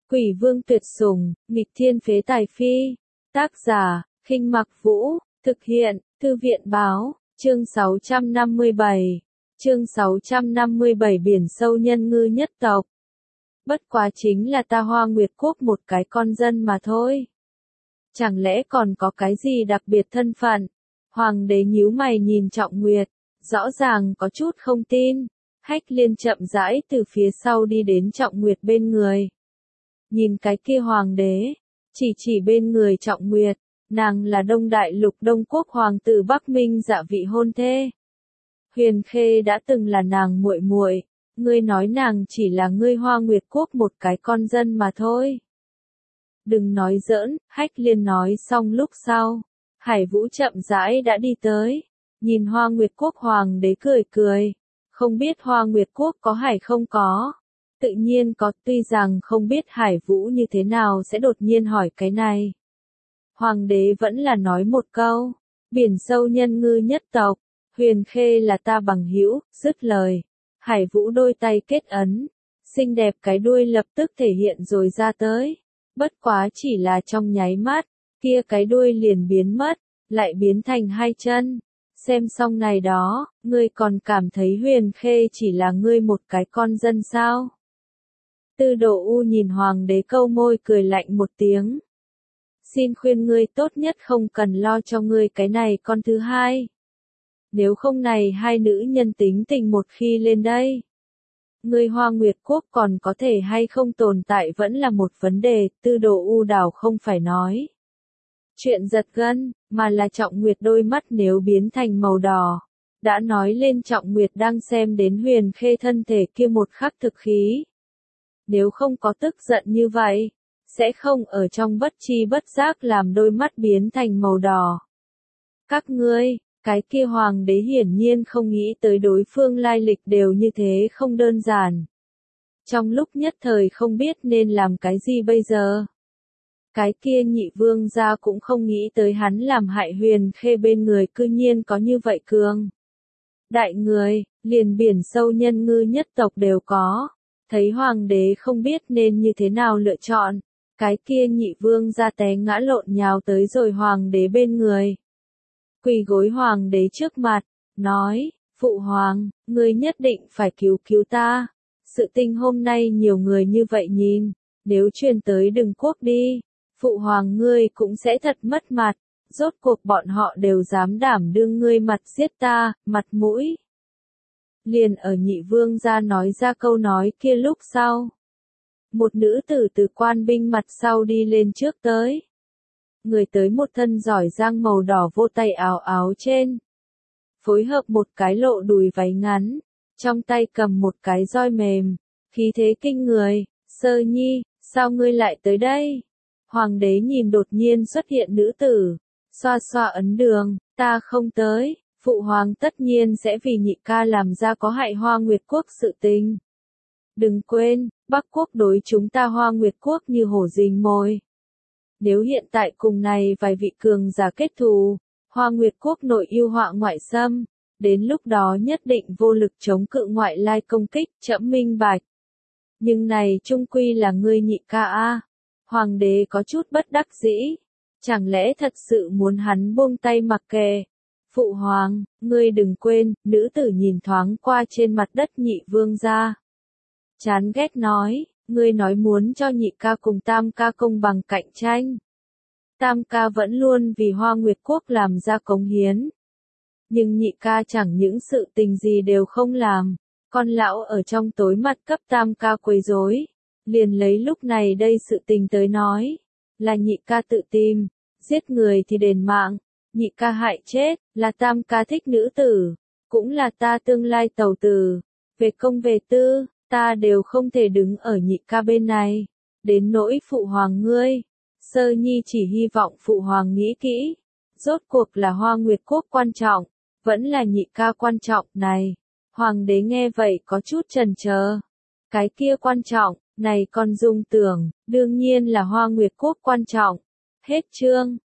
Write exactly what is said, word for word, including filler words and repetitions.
Quỷ vương tuyệt sủng, nghịch thiên phế tài phi. Tác giả, Khinh Mặc Vũ, thực hiện, Thư viện báo, chương sáu trăm năm mươi bảy. Chương sáu trăm năm mươi bảy biển sâu nhân ngư nhất tộc. Bất quá chính là ta Hoa Nguyệt Quốc một cái con dân mà thôi. Chẳng lẽ còn có cái gì đặc biệt thân phận? Hoàng đế nhíu mày nhìn Trọng Nguyệt, rõ ràng có chút không tin. Hách Liên chậm rãi từ phía sau đi đến Trọng Nguyệt bên người. Nhìn cái kia hoàng đế, chỉ chỉ bên người Trọng Nguyệt, nàng là Đông Đại Lục Đông Quốc hoàng tử Bắc Minh Dạ vị hôn thê. Huyền Khê đã từng là nàng muội muội, ngươi nói nàng chỉ là ngươi Hoa Nguyệt Quốc một cái con dân mà thôi. Đừng nói giỡn, Hách Liên nói xong lúc sau, Hải Vũ chậm rãi đã đi tới, nhìn Hoa Nguyệt Quốc hoàng đế cười cười, không biết Hoa Nguyệt Quốc có hay không có. Tự nhiên có, tuy rằng không biết Hải Vũ như thế nào sẽ đột nhiên hỏi cái này. Hoàng đế vẫn là nói một câu, biển sâu nhân ngư nhất tộc, Huyền Khê là ta bằng hữu, dứt lời. Hải Vũ đôi tay kết ấn, xinh đẹp cái đuôi lập tức thể hiện rồi ra tới. Bất quá chỉ là trong nháy mắt, kia cái đuôi liền biến mất, lại biến thành hai chân. Xem xong này đó, ngươi còn cảm thấy Huyền Khê chỉ là ngươi một cái con dân sao? Tư Đồ U nhìn hoàng đế câu môi cười lạnh một tiếng. Xin khuyên ngươi tốt nhất không cần lo cho ngươi cái này con thứ hai. Nếu không này hai nữ nhân tính tình một khi lên đây. Ngươi Hoa Nguyệt Quốc còn có thể hay không tồn tại vẫn là một vấn đề, Tư Đồ U đảo không phải nói. Chuyện giật gân, mà là Trọng Nguyệt đôi mắt nếu biến thành màu đỏ. Đã nói lên Trọng Nguyệt đang xem đến Huyền Khê thân thể kia một khắc thực khí. Nếu không có tức giận như vậy, sẽ không ở trong bất chi bất giác làm đôi mắt biến thành màu đỏ. Các ngươi, cái kia hoàng đế hiển nhiên không nghĩ tới đối phương lai lịch đều như thế không đơn giản. Trong lúc nhất thời không biết nên làm cái gì bây giờ. Cái kia nhị vương gia cũng không nghĩ tới hắn làm hại Huyền Khê bên người cư nhiên có như vậy cường. Đại người, liền biển sâu nhân ngư nhất tộc đều có. Thấy hoàng đế không biết nên như thế nào lựa chọn, cái kia nhị vương ra té ngã lộn nhào tới rồi hoàng đế bên người. Quỳ gối hoàng đế trước mặt, nói, phụ hoàng, ngươi nhất định phải cứu cứu ta. Sự tình hôm nay nhiều người như vậy nhìn, nếu truyền tới Đừng Quốc đi, phụ hoàng ngươi cũng sẽ thật mất mặt, rốt cuộc bọn họ đều dám đảm đương ngươi mặt giết ta, mặt mũi. Liền ở nhị vương gia nói ra câu nói kia lúc sau. Một nữ tử từ quan binh mặt sau đi lên trước tới. Người tới một thân giỏi giang màu đỏ vô tay áo áo trên. Phối hợp một cái lộ đùi váy ngắn. Trong tay cầm một cái roi mềm. Khí thế kinh người. Sơ nhi, sao ngươi lại tới đây? Hoàng đế nhìn đột nhiên xuất hiện nữ tử. Xoa xoa ấn đường, ta không tới. Phụ hoàng tất nhiên sẽ vì nhị ca làm ra có hại Hoa Nguyệt Quốc sự tình. Đừng quên, Bắc Quốc đối chúng ta Hoa Nguyệt Quốc như hổ rình mồi. Nếu hiện tại cùng này vài vị cường giả kết thù, Hoa Nguyệt Quốc nội yêu họa ngoại xâm, đến lúc đó nhất định vô lực chống cự ngoại lai công kích, trẫm minh bạch. Nhưng này chung quy là ngươi nhị ca a. Hoàng đế có chút bất đắc dĩ, chẳng lẽ thật sự muốn hắn buông tay mặc kệ? Phụ hoàng, ngươi đừng quên, nữ tử nhìn thoáng qua trên mặt đất nhị vương gia. Chán ghét nói, ngươi nói muốn cho nhị ca cùng tam ca công bằng cạnh tranh. Tam ca vẫn luôn vì Hoa Nguyệt Quốc làm ra cống hiến. Nhưng nhị ca chẳng những sự tình gì đều không làm, con lão ở trong tối mặt cấp tam ca quấy rối. Liền lấy lúc này đây sự tình tới nói, là nhị ca tự tìm, giết người thì đền mạng. Nhị ca hại chết, là tam ca thích nữ tử, cũng là ta tương lai tàu tử. Về công về tư, ta đều không thể đứng ở nhị ca bên này. Đến nỗi phụ hoàng ngươi, Sơ nhi chỉ hy vọng phụ hoàng nghĩ kỹ. Rốt cuộc là Hoa Nguyệt Quốc quan trọng, vẫn là nhị ca quan trọng này. Hoàng đế nghe vậy có chút chần chờ. Cái kia quan trọng, này con dung tưởng, đương nhiên là Hoa Nguyệt Quốc quan trọng. Hết chương.